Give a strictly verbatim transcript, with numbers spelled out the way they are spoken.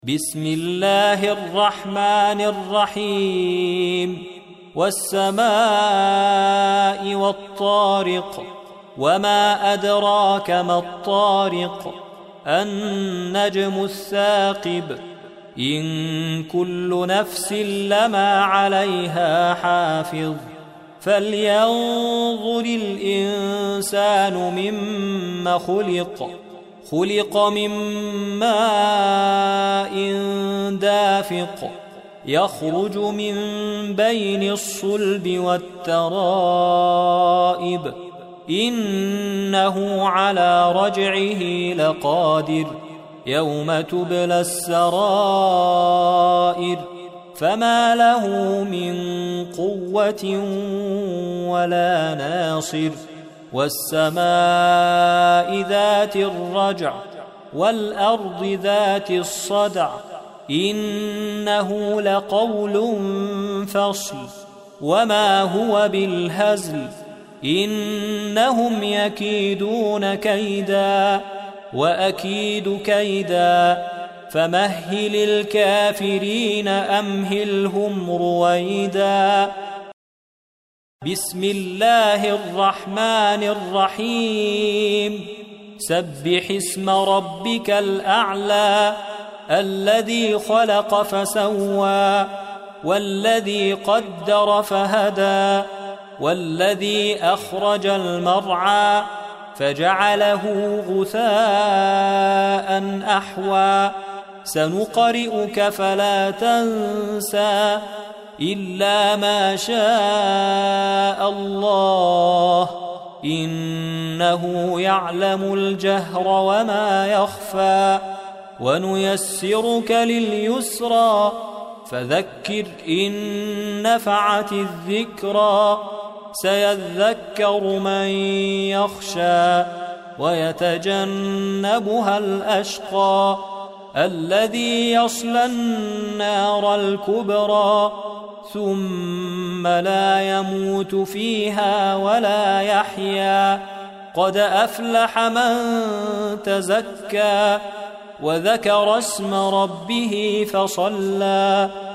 بسم الله الرحمن الرحيم والسماء والطارق وما أدراك ما الطارق النجم الثاقب إن كل نفس لما عليها حافظ فلينظر الإنسان مما خلق خلق من ماء دافق يخرج من بين الصلب والترائب إنه على رجعه لقادر يوم تبلى السرائر فما له من قوة ولا ناصر والسماء ذات الرجع والأرض ذات الصدع إنه لقول فصل وما هو بالهزل إنهم يكيدون كيدا وأكيد كيدا فمهل الكافرين أمهلهم رويدا بسم الله الرحمن الرحيم سبح اسم ربك الأعلى الذي خلق فسوى والذي قدر فهدى والذي أخرج المرعى فجعله غثاء أحوى سنقرئك فلا تنسى إلا ما شاء الله إنه يعلم الجهر وما يخفى ونيسرك لليسرى فذكر إن نفعت الذكرى سيذكر من يخشى ويتجنبها الأشقى الذي يصلى النار الكبرى ثم لا يموت فيها ولا يحيا قد أفلح من تزكى وذكر اسم ربه فصلى